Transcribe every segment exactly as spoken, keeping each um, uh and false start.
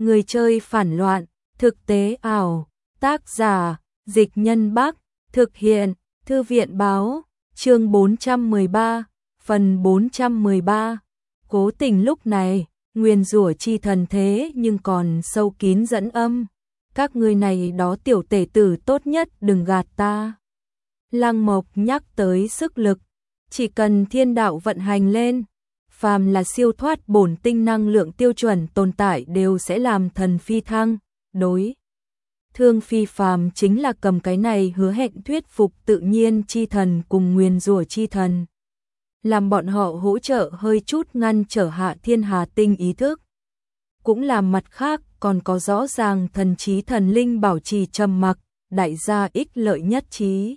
Người chơi phản loạn, thực tế ảo, tác giả, Dịch Nhân Bắc, thực hiện, Thư viện báo, chương bốn trăm mười ba, phần bốn trăm mười ba. Cố tình lúc này, nguyền rủa chi thần thế nhưng còn sâu kín dẫn âm. Các ngươi này đó tiểu tể tử tốt nhất đừng gạt ta. Lăng Mộc nhắc tới sức lực, chỉ cần thiên đạo vận hành lên, phàm là siêu thoát bổn tinh năng lượng tiêu chuẩn tồn tại đều sẽ làm thần phi thăng, đối. Thương phi phàm chính là cầm cái này hứa hẹn thuyết phục tự nhiên chi thần cùng nguyền rủa chi thần. Làm bọn họ hỗ trợ hơi chút ngăn trở hạ thiên hà tinh ý thức. Cũng làm mặt khác còn có rõ ràng thần trí thần linh bảo trì trầm mặc, đại gia ích lợi nhất trí.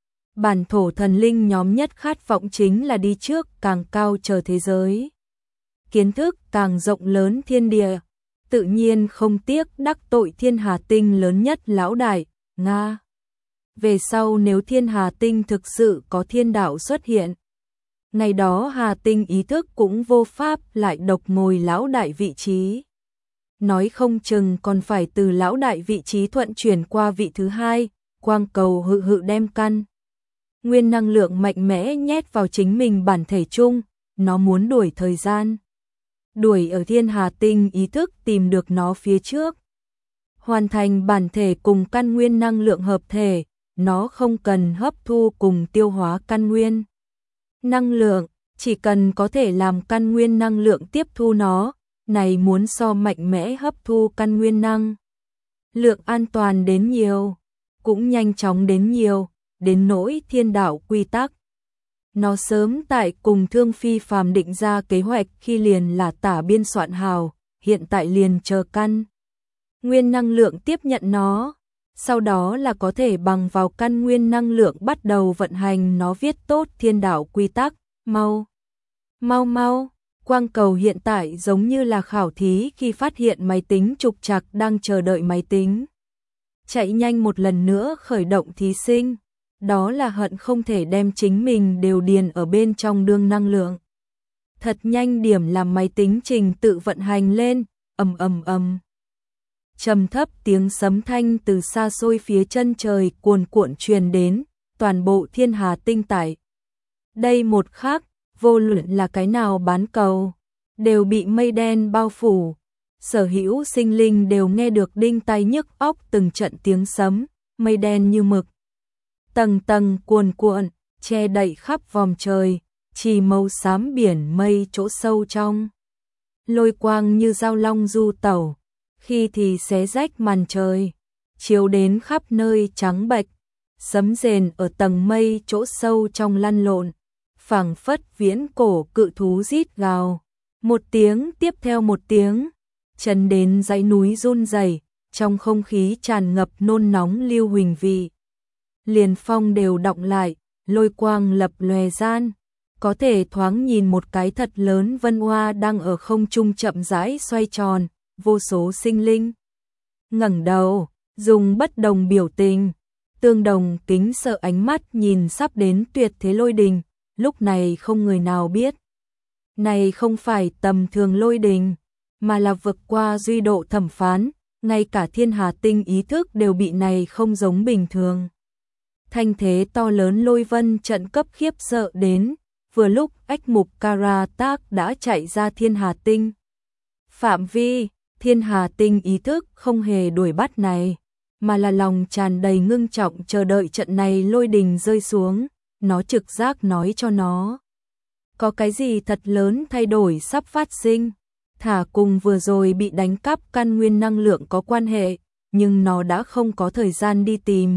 Bản thổ thần linh nhóm nhất khát vọng chính là đi trước càng cao chờ thế giới. Kiến thức càng rộng lớn thiên địa, tự nhiên không tiếc đắc tội thiên hà tinh lớn nhất lão đại, Nga. Về sau nếu thiên hà tinh thực sự có thiên đạo xuất hiện, ngày đó hà tinh ý thức cũng vô pháp lại độc ngồi lão đại vị trí. Nói không chừng còn phải từ lão đại vị trí thuận chuyển qua vị thứ hai, quang cầu hự hự đem căn. Nguyên năng lượng mạnh mẽ nhét vào chính mình bản thể chung, nó muốn đuổi thời gian. Đuổi ở thiên hà tinh ý thức tìm được nó phía trước. Hoàn thành bản thể cùng căn nguyên năng lượng hợp thể, nó không cần hấp thu cùng tiêu hóa căn nguyên năng lượng, chỉ cần có thể làm căn nguyên năng lượng tiếp thu nó, này muốn so mạnh mẽ hấp thu căn nguyên năng lượng an toàn đến nhiều, cũng nhanh chóng đến nhiều, đến nỗi thiên đạo quy tắc. Nó sớm tại cùng Thương Phi phàm định ra kế hoạch khi liền là tả biên soạn hào, hiện tại liền chờ căn nguyên năng lượng tiếp nhận nó, sau đó là có thể bằng vào căn nguyên năng lượng bắt đầu vận hành nó viết tốt thiên đạo quy tắc, mau, mau mau, quang cầu hiện tại giống như là khảo thí khi phát hiện máy tính trục trặc đang chờ đợi máy tính. Chạy nhanh một lần nữa khởi động thí sinh, đó là hận không thể đem chính mình đều điền ở bên trong đương năng lượng. Thật nhanh điểm làm máy tính trình tự vận hành lên, ầm ầm ầm. Trầm thấp tiếng sấm thanh từ xa xôi phía chân trời cuồn cuộn truyền đến, toàn bộ thiên hà tinh tại. Đây một khắc, vô luận là cái nào bán cầu, đều bị mây đen bao phủ. Sở hữu sinh linh đều nghe được đinh tai nhức óc từng trận tiếng sấm, mây đen như mực. Tầng tầng cuồn cuộn, che đậy khắp vòm trời, chỉ màu xám biển mây chỗ sâu trong. Lôi quang như dao long du tẩu, khi thì xé rách màn trời, chiếu đến khắp nơi trắng bệch, sấm rền ở tầng mây chỗ sâu trong lăn lộn, phảng phất viễn cổ cự thú rít gào, một tiếng tiếp theo một tiếng, chấn đến dãy núi run rẩy, trong không khí tràn ngập nôn nóng lưu huỳnh vị. Liền phong đều động lại, lôi quang lập lòe gian, có thể thoáng nhìn một cái thật lớn vân hoa đang ở không trung chậm rãi xoay tròn, vô số sinh linh ngẩng đầu, dùng bất đồng biểu tình, tương đồng kính sợ ánh mắt nhìn sắp đến tuyệt thế lôi đình, lúc này không người nào biết. Này không phải tầm thường lôi đình, mà là vượt qua duy độ thẩm phán, ngay cả thiên hà tinh ý thức đều bị này không giống bình thường. Thanh thế to lớn lôi vân trận cấp khiếp sợ đến, vừa lúc ách mục Kara tác đã chạy ra thiên hà tinh. Phạm vi, thiên hà tinh ý thức không hề đuổi bắt này, mà là lòng tràn đầy ngưng trọng chờ đợi trận này lôi đình rơi xuống, nó trực giác nói cho nó. Có cái gì thật lớn thay đổi sắp phát sinh, thả cùng vừa rồi bị đánh cắp căn nguyên năng lượng có quan hệ, nhưng nó đã không có thời gian đi tìm.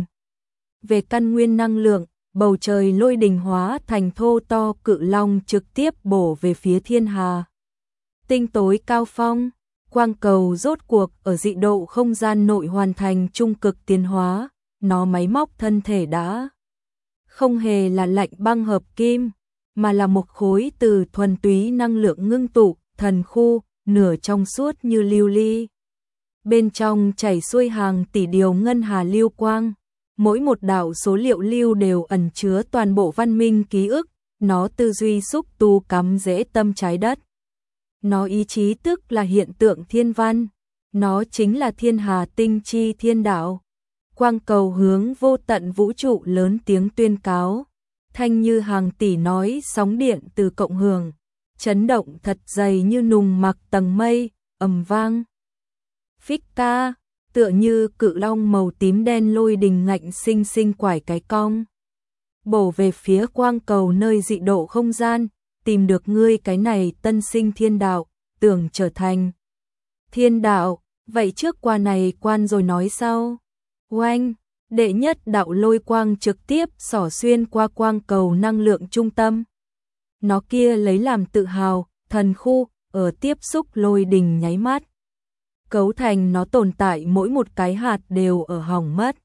Về căn nguyên năng lượng, bầu trời lôi đình hóa thành thô to cự long trực tiếp bổ về phía thiên hà. Tinh tối cao phong, quang cầu rốt cuộc ở dị độ không gian nội hoàn thành trung cực tiến hóa, nó máy móc thân thể đã không hề là lạnh băng hợp kim, mà là một khối từ thuần túy năng lượng ngưng tụ, thần khu, nửa trong suốt như lưu ly. Bên trong chảy xuôi hàng tỷ điều ngân hà lưu quang. Mỗi một đạo số liệu lưu đều ẩn chứa toàn bộ văn minh ký ức, nó tư duy xúc tu cắm rễ tâm trái đất. Nó ý chí tức là hiện tượng thiên văn, nó chính là Thiên Hà Tinh Chi Thiên Đạo. Quang cầu hướng vô tận vũ trụ lớn tiếng tuyên cáo, thanh như hàng tỷ nói sóng điện từ cộng hưởng, chấn động thật dày như nùng mặc tầng mây, ầm vang. Phích ca, tựa như cự long màu tím đen lôi đình ngạnh sinh sinh quải cái cong, bổ về phía quang cầu nơi dị độ không gian, tìm được ngươi cái này tân sinh thiên đạo, tưởng trở thành thiên đạo, vậy trước qua này quan rồi nói sau. Oanh, đệ nhất đạo lôi quang trực tiếp xỏ xuyên qua quang cầu năng lượng trung tâm. Nó kia lấy làm tự hào, thần khu, ở tiếp xúc lôi đình nháy mắt. Cấu thành nó tồn tại mỗi một cái hạt đều ở hỏng mất.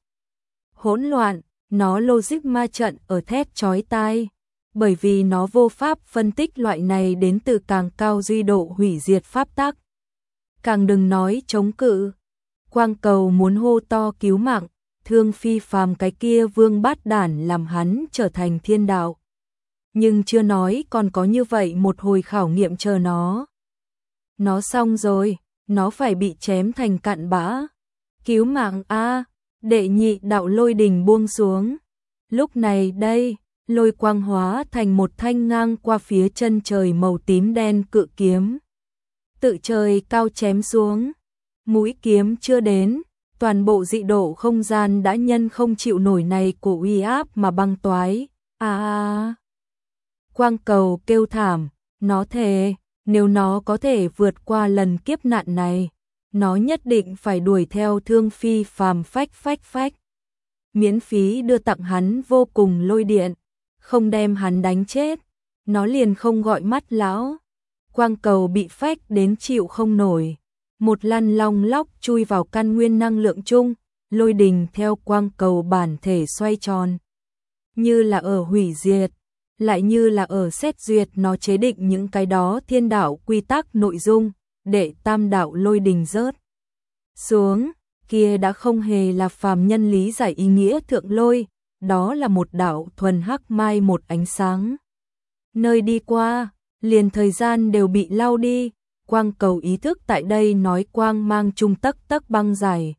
Hỗn loạn, nó logic ma trận ở thét chói tai. Bởi vì nó vô pháp phân tích loại này đến từ càng cao duy độ hủy diệt pháp tắc. Càng đừng nói chống cự. Quang cầu muốn hô to cứu mạng, thương phi phàm cái kia vương bát đản làm hắn trở thành thiên đạo. Nhưng chưa nói còn có như vậy một hồi khảo nghiệm chờ nó. Nó xong rồi, nó phải bị chém thành cặn bã. Cứu mạng a, đệ nhị đạo lôi đình buông xuống. Lúc này đây, lôi quang hóa thành một thanh ngang qua phía chân trời màu tím đen cự kiếm. Tự trời cao chém xuống. Mũi kiếm chưa đến, toàn bộ dị độ không gian đã nhân không chịu nổi này của uy áp mà băng toái. A à, quang cầu kêu thảm, nó thề, nếu nó có thể vượt qua lần kiếp nạn này, nó nhất định phải đuổi theo thương phi phàm phách phách phách. Miễn phí đưa tặng hắn vô cùng lôi điện, không đem hắn đánh chết, nó liền không gọi mắt lão. Quang cầu bị phách đến chịu không nổi. Một lăn long lóc chui vào căn nguyên năng lượng chung, lôi đình theo quang cầu bản thể xoay tròn. Như là ở hủy diệt, lại như là ở xét duyệt nó chế định những cái đó thiên đạo quy tắc nội dung, để tam đạo lôi đình rớt xuống, kia đã không hề là phàm nhân lý giải ý nghĩa thượng lôi, đó là một đạo thuần hắc mai một ánh sáng. Nơi đi qua, liền thời gian đều bị lau đi. Quang cầu ý thức tại đây nói quang mang trung tắc tắc băng dài.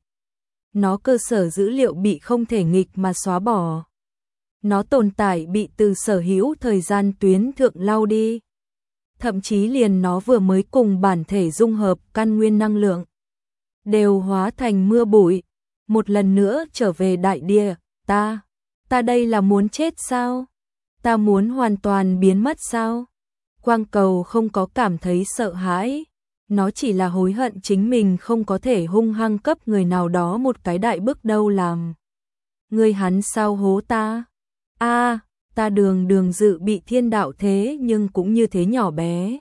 Nó cơ sở dữ liệu bị không thể nghịch mà xóa bỏ. Nó tồn tại bị từ sở hữu thời gian tuyến thượng lau đi. Thậm chí liền nó vừa mới cùng bản thể dung hợp căn nguyên năng lượng. Đều hóa thành mưa bụi. Một lần nữa trở về đại địa, ta, ta đây là muốn chết sao? Ta muốn hoàn toàn biến mất sao? Quang cầu không có cảm thấy sợ hãi, nó chỉ là hối hận chính mình không có thể hung hăng cấp người nào đó một cái đại bước đâu làm. Người hắn sao hố ta? A, à, ta đường đường dự bị thiên đạo thế nhưng cũng như thế nhỏ bé.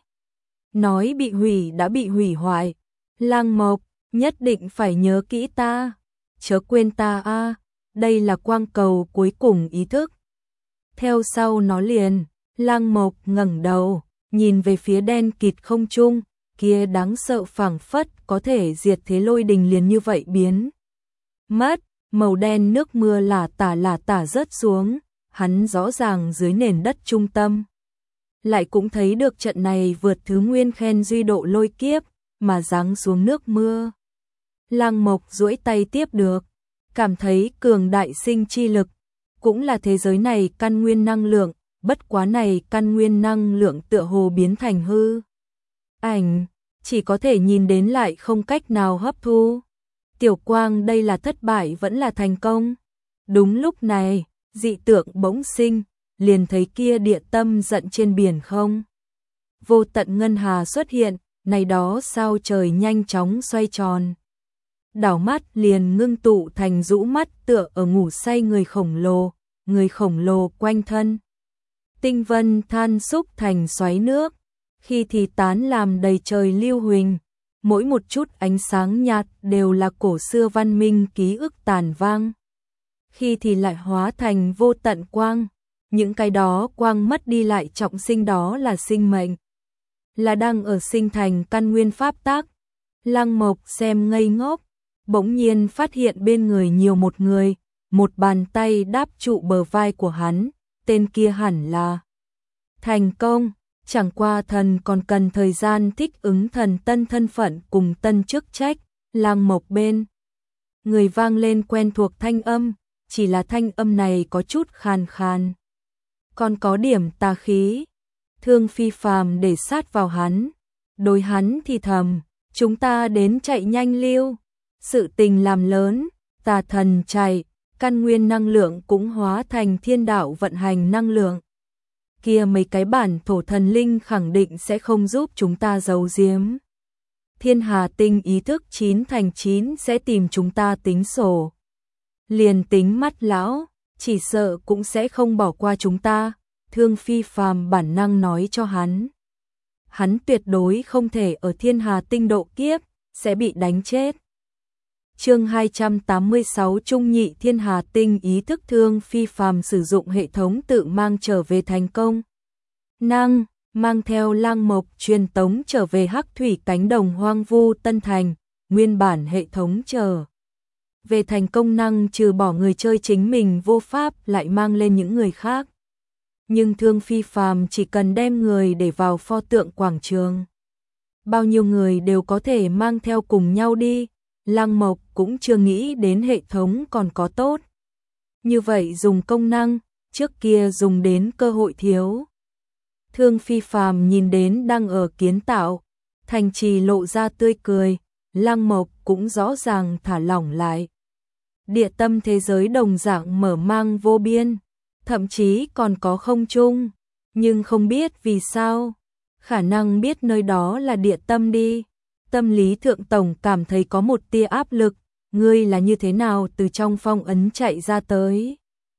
Nói bị hủy đã bị hủy hoại. Lang Mộc, nhất định phải nhớ kỹ ta. Chớ quên ta a, à, đây là quang cầu cuối cùng ý thức. Theo sau nó liền, Lang Mộc ngẩng đầu, nhìn về phía đen kịt không trung, kia đáng sợ phảng phất có thể diệt thế lôi đình liền như vậy biến mất, màu đen nước mưa lả tả lả tả rớt xuống, hắn rõ ràng dưới nền đất trung tâm. Lại cũng thấy được trận này vượt thứ nguyên khen duy độ lôi kiếp, mà giáng xuống nước mưa. Lang Mộc duỗi tay tiếp được, cảm thấy cường đại sinh chi lực, cũng là thế giới này căn nguyên năng lượng, bất quá này căn nguyên năng lượng tựa hồ biến thành hư ảnh, chỉ có thể nhìn đến lại không cách nào hấp thu. Tiểu Quang đây là thất bại vẫn là thành công? Đúng lúc này, dị tượng bỗng sinh, liền thấy kia địa tâm giận trên biển không. Vô tận ngân hà xuất hiện, này đó sao trời nhanh chóng xoay tròn. Đảo mắt liền ngưng tụ thành rũ mắt tựa ở ngủ say người khổng lồ, người khổng lồ quanh thân. Tinh vân than xúc thành xoáy nước, khi thì tán làm đầy trời lưu huỳnh, mỗi một chút ánh sáng nhạt đều là cổ xưa văn minh ký ức tàn vang. Khi thì lại hóa thành vô tận quang, những cái đó quang mất đi lại trọng sinh đó là sinh mệnh, là đang ở sinh thành căn nguyên pháp tác. Lang Mộc xem ngây ngốc, bỗng nhiên phát hiện bên người nhiều một người, một bàn tay đáp trụ bờ vai của hắn, tên kia hẳn là thành công, chẳng qua thần còn cần thời gian thích ứng thần tân thân phận cùng tân chức trách, Lăng Mộc bên người vang lên quen thuộc thanh âm, chỉ là thanh âm này có chút khàn khàn, còn có điểm tà khí. Thương Phi Phàm để sát vào hắn, đối hắn thì thầm, chúng ta đến chạy nhanh liêu, sự tình làm lớn, tà thần chạy, căn nguyên năng lượng cũng hóa thành thiên đạo vận hành năng lượng. Kia mấy cái bản thổ thần linh khẳng định sẽ không giúp chúng ta giấu giếm. Thiên Hà Tinh ý thức chín thành chín sẽ tìm chúng ta tính sổ. Liền tính mắt lão, chỉ sợ cũng sẽ không bỏ qua chúng ta, Thương Phi Phàm bản năng nói cho hắn. Hắn tuyệt đối không thể ở Thiên Hà Tinh độ kiếp, sẽ bị đánh chết. Chương hai trăm tám mươi sáu Trung nhị Thiên Hà Tinh ý thức. Thương Phi Phàm sử dụng hệ thống tự mang trở về thành công. Năng, mang theo Lăng Mộc truyền tống trở về Hắc Thủy cánh đồng hoang vu Tân Thành, nguyên bản hệ thống trở về thành công năng trừ bỏ người chơi chính mình vô pháp lại mang lên những người khác. Nhưng Thương Phi Phàm chỉ cần đem người để vào pho tượng quảng trường. Bao nhiêu người đều có thể mang theo cùng nhau đi, Lăng Mộc cũng chưa nghĩ đến hệ thống còn có tốt. Như vậy dùng công năng, trước kia dùng đến cơ hội thiếu. Thương Phi Phàm nhìn đến đang ở kiến tạo, thành trì lộ ra tươi cười, Lăng Mộc cũng rõ ràng thả lỏng lại. Địa tâm thế giới đồng dạng mở mang vô biên, thậm chí còn có không trung, nhưng không biết vì sao, khả năng biết nơi đó là địa tâm đi. Tâm lý thượng tổng cảm thấy có một tia áp lực, ngươi là như thế nào từ trong phong ấn chạy ra tới?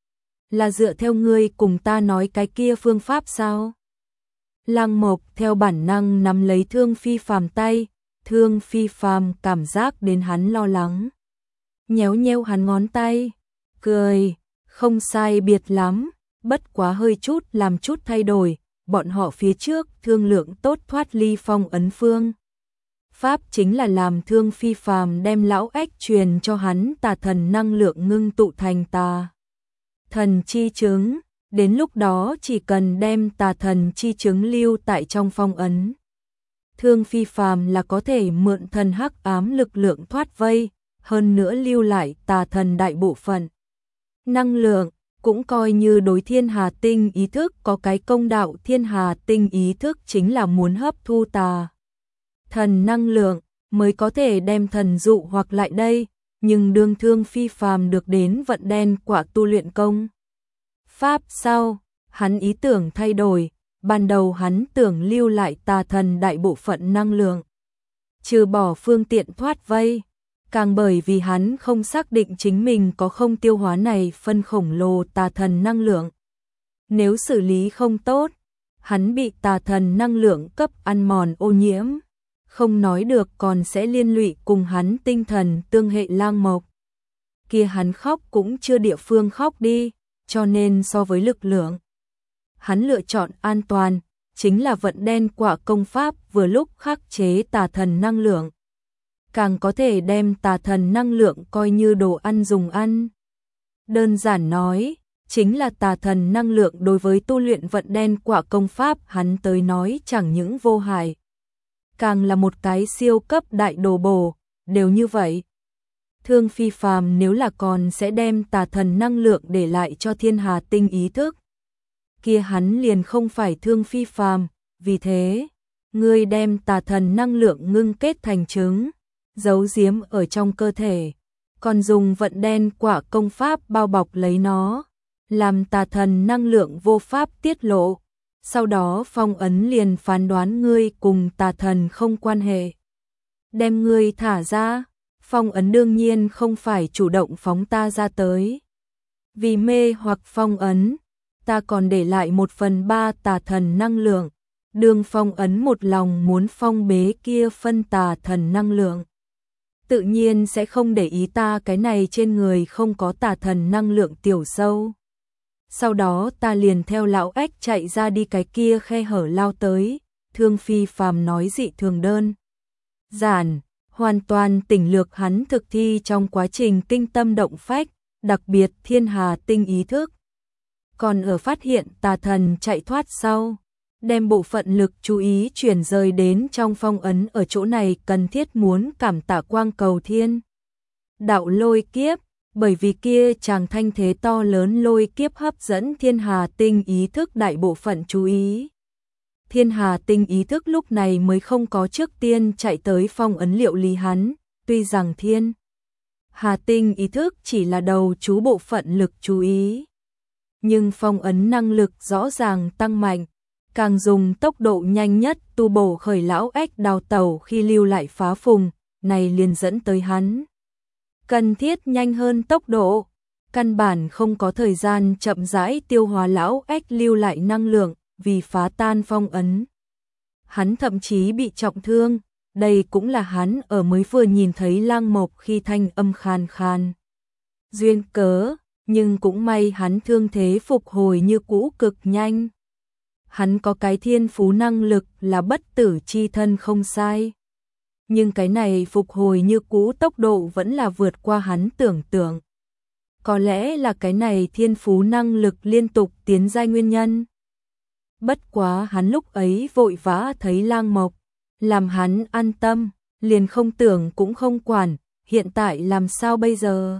Là dựa theo ngươi cùng ta nói cái kia phương pháp sao? Lăng Mộc theo bản năng nắm lấy Thương Phi Phàm tay, Thương Phi Phàm cảm giác đến hắn lo lắng. Nhéo nhéo hắn ngón tay, cười, không sai biệt lắm, bất quá hơi chút làm chút thay đổi, bọn họ phía trước thương lượng tốt thoát ly phong ấn phương. Pháp chính là làm Thương Phi Phàm đem lão ếch truyền cho hắn tà thần năng lượng ngưng tụ thành tà thần chi chứng, đến lúc đó chỉ cần đem tà thần chi chứng lưu tại trong phong ấn. Thương Phi Phàm là có thể mượn thần hắc ám lực lượng thoát vây, hơn nữa lưu lại tà thần đại bộ phận. Năng lượng, cũng coi như đối Thiên Hà Tinh ý thức có cái công đạo. Thiên Hà Tinh ý thức chính là muốn hấp thu tà thần năng lượng, mới có thể đem thần dụ hoặc lại đây, nhưng đương Thương Phi Phàm được đến vận đen quả tu luyện công pháp sau, hắn ý tưởng thay đổi, ban đầu hắn tưởng lưu lại tà thần đại bộ phận năng lượng, trừ bỏ phương tiện thoát vây, càng bởi vì hắn không xác định chính mình có không tiêu hóa này phân khổng lồ tà thần năng lượng. Nếu xử lý không tốt, hắn bị tà thần năng lượng cấp ăn mòn ô nhiễm, không nói được còn sẽ liên lụy cùng hắn tinh thần tương hệ. Lăng Mộc kia hắn khóc cũng chưa địa phương khóc đi, cho nên so với lực lượng, hắn lựa chọn an toàn, chính là vận đen quả công pháp vừa lúc khắc chế tà thần năng lượng, càng có thể đem tà thần năng lượng coi như đồ ăn dùng ăn. Đơn giản nói, chính là tà thần năng lượng đối với tu luyện vận đen quả công pháp hắn tới nói chẳng những vô hại, càng là một cái siêu cấp đại đồ bổ, đều như vậy. Thương Phi Phàm nếu là còn sẽ đem tà thần năng lượng để lại cho Thiên Hà Tinh ý thức, kia hắn liền không phải Thương Phi Phàm, vì thế, ngươi đem tà thần năng lượng ngưng kết thành trứng, giấu giếm ở trong cơ thể, còn dùng vận đen quả công pháp bao bọc lấy nó, làm tà thần năng lượng vô pháp tiết lộ, sau đó phong ấn liền phán đoán ngươi cùng tà thần không quan hệ. Đem ngươi thả ra, phong ấn đương nhiên không phải chủ động phóng ta ra tới. Vì mê hoặc phong ấn, ta còn để lại một phần ba tà thần năng lượng, đường phong ấn một lòng muốn phong bế kia phân tà thần năng lượng. Tự nhiên sẽ không để ý ta cái này trên người không có tà thần năng lượng tiểu sâu. Sau đó ta liền theo lão ếch chạy ra đi cái kia khe hở lao tới, Thương Phi Phàm nói dị thường đơn giản, hoàn toàn tỉnh lược hắn thực thi trong quá trình kinh tâm động phách, đặc biệt Thiên Hà Tinh ý thức. Còn ở phát hiện tà thần chạy thoát sau, đem bộ phận lực chú ý chuyển rời đến trong phong ấn ở chỗ này cần thiết muốn cảm tạ Quang Cầu Thiên. Đạo lôi kiếp, bởi vì kia chàng thanh thế to lớn lôi kiếp hấp dẫn Thiên Hà Tinh ý thức đại bộ phận chú ý. Thiên Hà Tinh ý thức lúc này mới không có trước tiên chạy tới phong ấn liệu lý hắn, tuy rằng Thiên Hà Tinh ý thức chỉ là đầu chú bộ phận lực chú ý. Nhưng phong ấn năng lực rõ ràng tăng mạnh, càng dùng tốc độ nhanh nhất tu bổ khởi lão ếch đào tẩu khi lưu lại phá phùng, này liền dẫn tới hắn. Cần thiết nhanh hơn tốc độ, căn bản không có thời gian chậm rãi tiêu hóa lão ếch lưu lại năng lượng, vì phá tan phong ấn. Hắn thậm chí bị trọng thương, đây cũng là hắn ở mới vừa nhìn thấy Lang Mộc khi thanh âm khan khan. Duyên cớ, nhưng cũng may hắn thương thế phục hồi như cũ cực nhanh. Hắn có cái thiên phú năng lực là bất tử chi thân không sai. Nhưng cái này phục hồi như cũ tốc độ vẫn là vượt qua hắn tưởng tượng. Có lẽ là cái này thiên phú năng lực liên tục tiến giai nguyên nhân. Bất quá hắn lúc ấy vội vã thấy Lang Mộc, làm hắn an tâm, liền không tưởng cũng không quản, hiện tại làm sao bây giờ?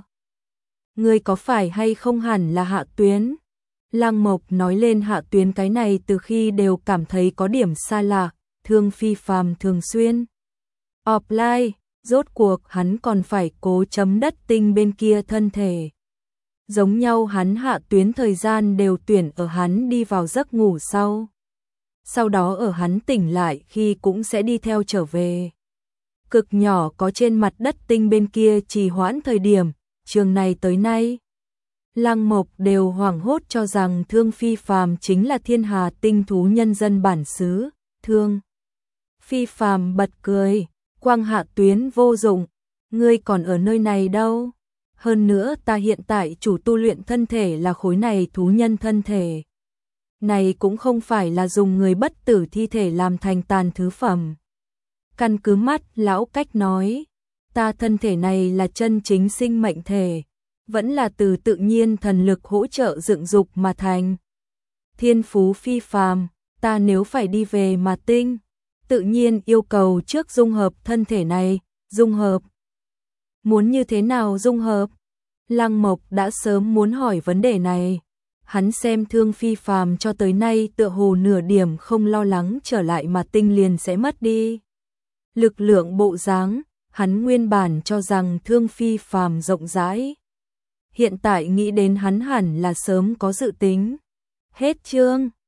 Ngươi có phải hay không hẳn là Hạ Tuyến? Lang Mộc nói lên Hạ Tuyến cái này từ khi đều cảm thấy có điểm xa lạ, Thương Phi Phàm thường xuyên offline, rốt cuộc hắn còn phải cố chấm đất tinh bên kia thân thể. Giống nhau hắn Hạ Tuyến thời gian đều tuyển ở hắn đi vào giấc ngủ sau. Sau đó ở hắn tỉnh lại khi cũng sẽ đi theo trở về. Cực nhỏ có trên mặt đất tinh bên kia trì hoãn thời điểm, trường này tới nay. Lang Mộc đều hoảng hốt cho rằng Thương Phi Phàm chính là Thiên Hà Tinh thú nhân dân bản xứ. Thương Phi Phàm bật cười, Quang Hạ Tuyến vô dụng, ngươi còn ở nơi này đâu? Hơn nữa ta hiện tại chủ tu luyện thân thể là khối này thú nhân thân thể. Này cũng không phải là dùng người bất tử thi thể làm thành tàn thứ phẩm. Căn cứ mắt lão cách nói, ta thân thể này là chân chính sinh mệnh thể, vẫn là từ tự nhiên thần lực hỗ trợ dựng dục mà thành. Thiên phú phi phàm, ta nếu phải đi về mà tinh, tự nhiên yêu cầu trước dung hợp thân thể này, dung hợp. Muốn như thế nào dung hợp? Lang Mộc đã sớm muốn hỏi vấn đề này. Hắn xem Thương Phi Phàm cho tới nay tựa hồ nửa điểm không lo lắng trở lại mà tinh liền sẽ mất đi lực lượng bộ dáng, hắn nguyên bản cho rằng Thương Phi Phàm rộng rãi. Hiện tại nghĩ đến hắn hẳn là sớm có dự tính. Hết chương.